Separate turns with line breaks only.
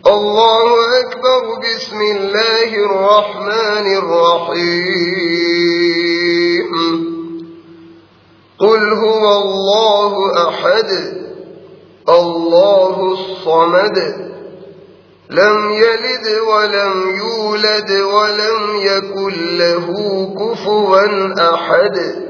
الله أكبر. بسم الله الرحمن الرحيم. قل هو الله أحد الله الصمد لم يلد ولم يولد ولم يكن له كفوا أحد.